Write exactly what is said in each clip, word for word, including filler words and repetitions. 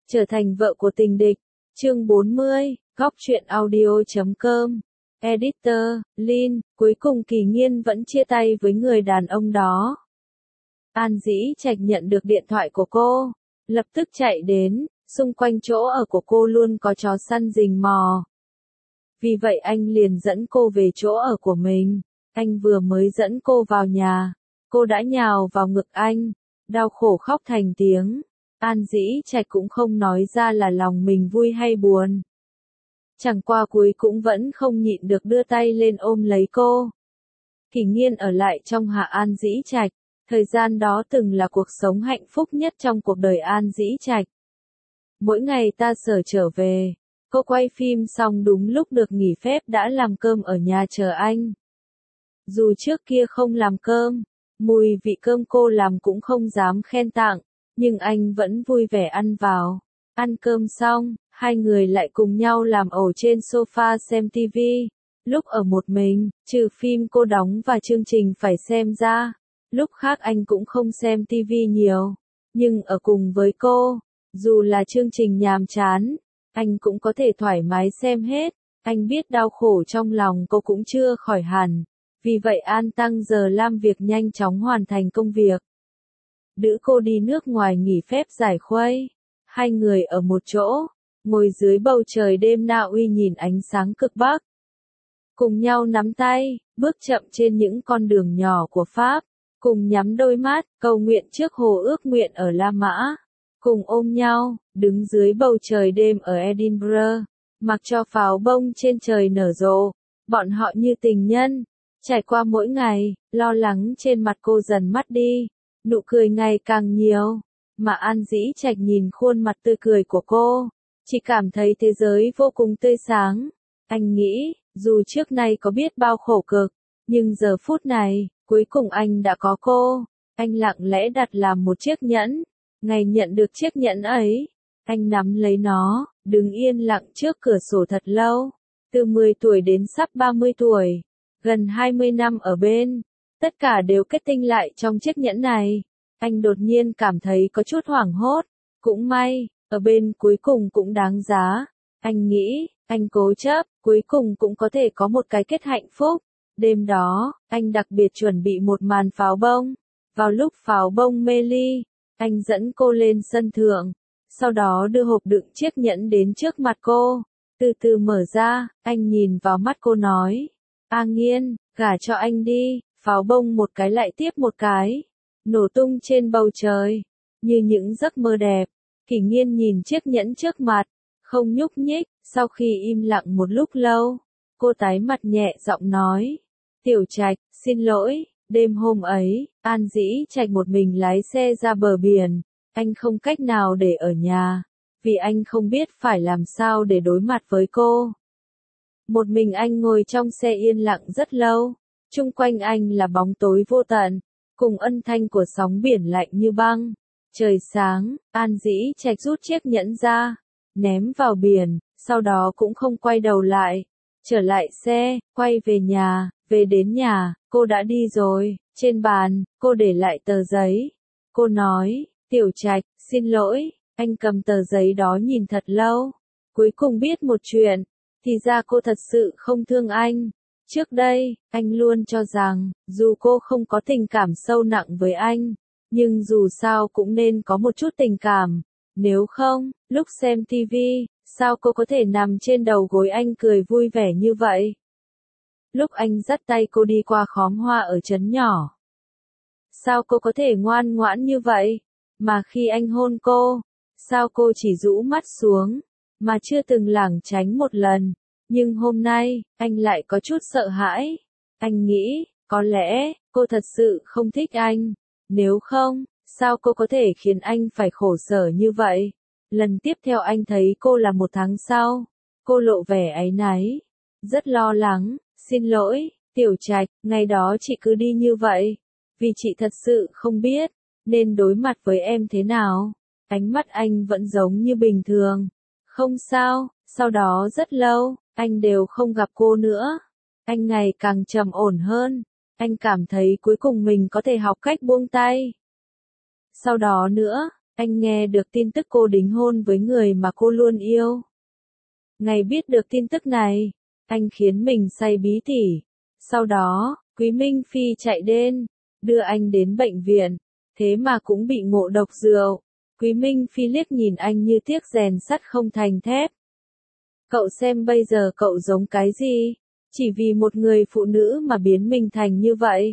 Trở thành vợ của tình địch. Chương bốn mươi, góc truyện audio chấm com. Editor, Lin, cuối cùng Kỳ Nghiên vẫn chia tay với người đàn ông đó. An Dĩ Trạch nhận được điện thoại của cô, lập tức chạy đến, xung quanh chỗ ở của cô luôn có chó săn rình mò. Vì vậy anh liền dẫn cô về chỗ ở của mình. Anh vừa mới dẫn cô vào nhà, cô đã nhào vào ngực anh, đau khổ khóc thành tiếng. An Dĩ Trạch cũng không nói ra là lòng mình vui hay buồn. Chẳng qua cuối cũng vẫn không nhịn được đưa tay lên ôm lấy cô. Kỳ Nghiên ở lại trong Hạ An Dĩ Trạch, thời gian đó từng là cuộc sống hạnh phúc nhất trong cuộc đời An Dĩ Trạch. Mỗi ngày ta sở trở về, cô quay phim xong đúng lúc được nghỉ phép đã làm cơm ở nhà chờ anh. Dù trước kia không làm cơm, mùi vị cơm cô làm cũng không dám khen tặng, nhưng anh vẫn vui vẻ ăn vào. Ăn cơm xong, hai người lại cùng nhau làm ổ trên sofa xem tivi. Lúc ở một mình, trừ phim cô đóng và chương trình phải xem ra, lúc khác anh cũng không xem tivi nhiều. Nhưng ở cùng với cô, dù là chương trình nhàm chán, anh cũng có thể thoải mái xem hết. Anh biết đau khổ trong lòng cô cũng chưa khỏi hẳn, vì vậy an tăng giờ làm việc nhanh chóng hoàn thành công việc. Đỡ cô đi nước ngoài nghỉ phép giải khuây. Hai người ở một chỗ, ngồi dưới bầu trời đêm Na Uy nhìn ánh sáng cực Bắc. Cùng nhau nắm tay, bước chậm trên những con đường nhỏ của Pháp. Cùng nhắm đôi mắt, cầu nguyện trước hồ ước nguyện ở La Mã. Cùng ôm nhau, đứng dưới bầu trời đêm ở Edinburgh, mặc cho pháo bông trên trời nở rộ. Bọn họ như tình nhân, trải qua mỗi ngày, lo lắng trên mặt cô dần mất đi, nụ cười ngày càng nhiều. Mà An Dĩ Trạch nhìn khuôn mặt tươi cười của cô, chỉ cảm thấy thế giới vô cùng tươi sáng. Anh nghĩ, dù trước nay có biết bao khổ cực, nhưng giờ phút này, cuối cùng anh đã có cô. Anh lặng lẽ đặt làm một chiếc nhẫn. Ngày nhận được chiếc nhẫn ấy, anh nắm lấy nó, đứng yên lặng trước cửa sổ thật lâu. Từ mười tuổi đến sắp ba mươi tuổi, gần hai mươi năm ở bên, tất cả đều kết tinh lại trong chiếc nhẫn này. Anh đột nhiên cảm thấy có chút hoảng hốt. Cũng may, ở bên cuối cùng cũng đáng giá. Anh nghĩ, anh cố chấp, cuối cùng cũng có thể có một cái kết hạnh phúc. Đêm đó, anh đặc biệt chuẩn bị một màn pháo bông. Vào lúc pháo bông mê ly, anh dẫn cô lên sân thượng. Sau đó đưa hộp đựng chiếc nhẫn đến trước mặt cô. Từ từ mở ra, anh nhìn vào mắt cô nói. A Nghiên, gả cho anh đi. Pháo bông một cái lại tiếp một cái, nổ tung trên bầu trời, như những giấc mơ đẹp. Kỳ Nghiên nhìn chiếc nhẫn trước mặt, không nhúc nhích. Sau khi im lặng một lúc lâu, cô tái mặt nhẹ giọng nói. Tiểu Trạch, xin lỗi, đêm hôm ấy, An Dĩ Trạch một mình lái xe ra bờ biển. Anh không cách nào để ở nhà, vì anh không biết phải làm sao để đối mặt với cô. Một mình anh ngồi trong xe yên lặng rất lâu, chung quanh anh là bóng tối vô tận, cùng âm thanh của sóng biển lạnh như băng. Trời sáng, An Dĩ Trạch rút chiếc nhẫn ra, ném vào biển, sau đó cũng không quay đầu lại. Trở lại xe, quay về nhà, về đến nhà, cô đã đi rồi. Trên bàn, cô để lại tờ giấy. Cô nói, Tiểu Trạch, xin lỗi. Anh cầm tờ giấy đó nhìn thật lâu. Cuối cùng biết một chuyện, thì ra cô thật sự không thương anh. Trước đây, anh luôn cho rằng, dù cô không có tình cảm sâu nặng với anh, nhưng dù sao cũng nên có một chút tình cảm. Nếu không, lúc xem tivi, sao cô có thể nằm trên đầu gối anh cười vui vẻ như vậy? Lúc anh dắt tay cô đi qua khóm hoa ở trấn nhỏ, sao cô có thể ngoan ngoãn như vậy? Mà khi anh hôn cô, sao cô chỉ rũ mắt xuống, mà chưa từng lảng tránh một lần? Nhưng hôm nay, anh lại có chút sợ hãi. Anh nghĩ, có lẽ, cô thật sự không thích anh. Nếu không, sao cô có thể khiến anh phải khổ sở như vậy? Lần tiếp theo anh thấy cô là một tháng sau. Cô lộ vẻ áy náy, rất lo lắng. Xin lỗi, Tiểu Trạch, ngày đó chị cứ đi như vậy, vì chị thật sự không biết nên đối mặt với em thế nào. Ánh mắt anh vẫn giống như bình thường. Không sao. Sau đó rất lâu, anh đều không gặp cô nữa. Anh ngày càng trầm ổn hơn. Anh cảm thấy cuối cùng mình có thể học cách buông tay. Sau đó nữa, anh nghe được tin tức cô đính hôn với người mà cô luôn yêu. Ngày biết được tin tức này, anh khiến mình say bí tỉ. Sau đó, Quý Minh Phi chạy đến, đưa anh đến bệnh viện, thế mà cũng bị ngộ độc rượu. Quý Minh Phi liếc nhìn anh như tiếc rèn sắt không thành thép. Cậu xem bây giờ cậu giống cái gì? Chỉ vì một người phụ nữ mà biến mình thành như vậy.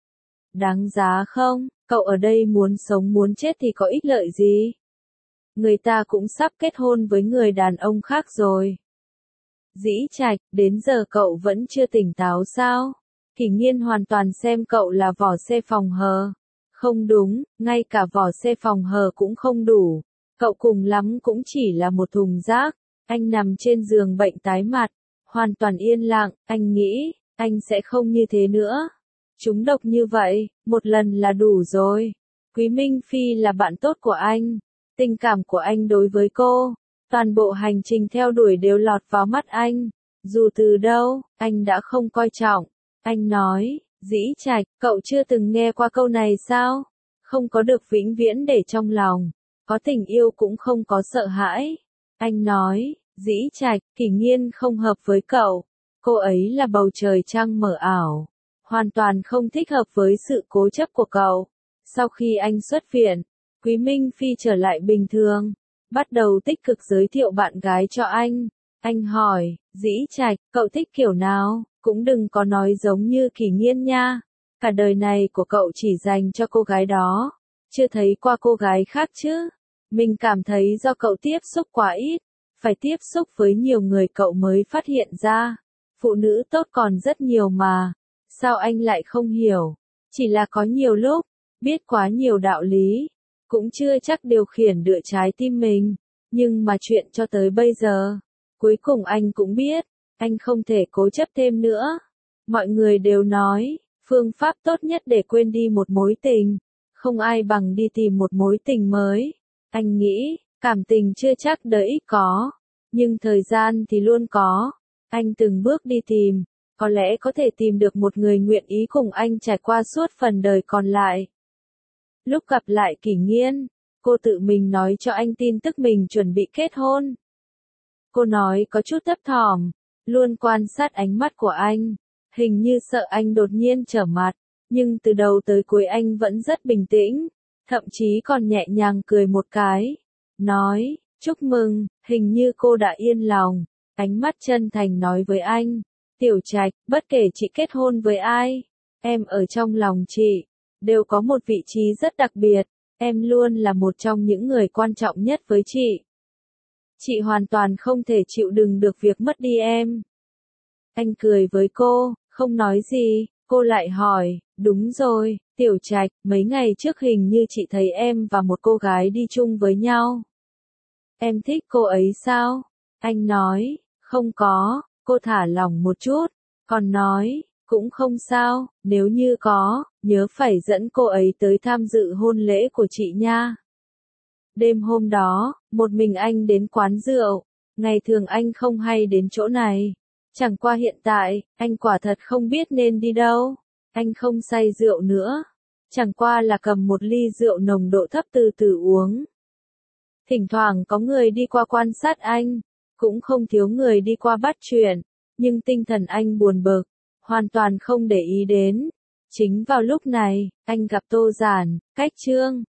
Đáng giá không? Cậu ở đây muốn sống muốn chết thì có ích lợi gì? Người ta cũng sắp kết hôn với người đàn ông khác rồi. Dĩ Trạch, đến giờ cậu vẫn chưa tỉnh táo sao? Kỷ Nghiên hoàn toàn xem cậu là vỏ xe phòng hờ. Không đúng, ngay cả vỏ xe phòng hờ cũng không đủ. Cậu cùng lắm cũng chỉ là một thùng rác. Anh nằm trên giường bệnh tái mặt, hoàn toàn yên lặng, anh nghĩ, anh sẽ không như thế nữa. Trúng độc như vậy, một lần là đủ rồi. Quý Minh Phi là bạn tốt của anh. Tình cảm của anh đối với cô, toàn bộ hành trình theo đuổi đều lọt vào mắt anh. Dù từ đâu, anh đã không coi trọng. Anh nói, Dĩ Trạch, cậu chưa từng nghe qua câu này sao? Không có được vĩnh viễn để trong lòng. Có tình yêu cũng không có sợ hãi. Anh nói, Dĩ Trạch, Kỷ Nghiên không hợp với cậu. Cô ấy là bầu trời trăng mờ ảo. Hoàn toàn không thích hợp với sự cố chấp của cậu. Sau khi anh xuất viện, Quý Minh Phi trở lại bình thường. Bắt đầu tích cực giới thiệu bạn gái cho anh. Anh hỏi, Dĩ Trạch, cậu thích kiểu nào? Cũng đừng có nói giống như Kỷ Nghiên nha. Cả đời này của cậu chỉ dành cho cô gái đó. Chưa thấy qua cô gái khác chứ. Mình cảm thấy do cậu tiếp xúc quá ít. Phải tiếp xúc với nhiều người cậu mới phát hiện ra. Phụ nữ tốt còn rất nhiều mà. Sao anh lại không hiểu? Chỉ là có nhiều lúc, biết quá nhiều đạo lý. Cũng chưa chắc điều khiển được trái tim mình. Nhưng mà chuyện cho tới bây giờ, cuối cùng anh cũng biết. Anh không thể cố chấp thêm nữa. Mọi người đều nói, phương pháp tốt nhất để quên đi một mối tình. Không ai bằng đi tìm một mối tình mới. Anh nghĩ, cảm tình chưa chắc đợi có. Nhưng thời gian thì luôn có. Anh từng bước đi tìm. Có lẽ có thể tìm được một người nguyện ý cùng anh trải qua suốt phần đời còn lại. Lúc gặp lại Kỷ Nghiên, cô tự mình nói cho anh tin tức mình chuẩn bị kết hôn. Cô nói có chút thấp thỏm, luôn quan sát ánh mắt của anh, hình như sợ anh đột nhiên trở mặt, nhưng từ đầu tới cuối anh vẫn rất bình tĩnh, thậm chí còn nhẹ nhàng cười một cái, nói, chúc mừng, hình như cô đã yên lòng, ánh mắt chân thành nói với anh, Tiểu Trạch, bất kể chị kết hôn với ai, em ở trong lòng chị, đều có một vị trí rất đặc biệt, em luôn là một trong những người quan trọng nhất với chị. Chị hoàn toàn không thể chịu đựng được việc mất đi em. Anh cười với cô, không nói gì, cô lại hỏi, đúng rồi, Tiểu Trạch, mấy ngày trước hình như chị thấy em và một cô gái đi chung với nhau. Em thích cô ấy sao? Anh nói, không có, cô thả lỏng một chút, còn nói, cũng không sao, nếu như có, nhớ phải dẫn cô ấy tới tham dự hôn lễ của chị nha. Đêm hôm đó, một mình anh đến quán rượu, ngày thường anh không hay đến chỗ này. Chẳng qua hiện tại, anh quả thật không biết nên đi đâu. Anh không say rượu nữa. Chẳng qua là cầm một ly rượu nồng độ thấp từ từ uống. Thỉnh thoảng có người đi qua quan sát anh, cũng không thiếu người đi qua bắt chuyện, nhưng tinh thần anh buồn bực, hoàn toàn không để ý đến. Chính vào lúc này, anh gặp Tô Giản, Cách Trương.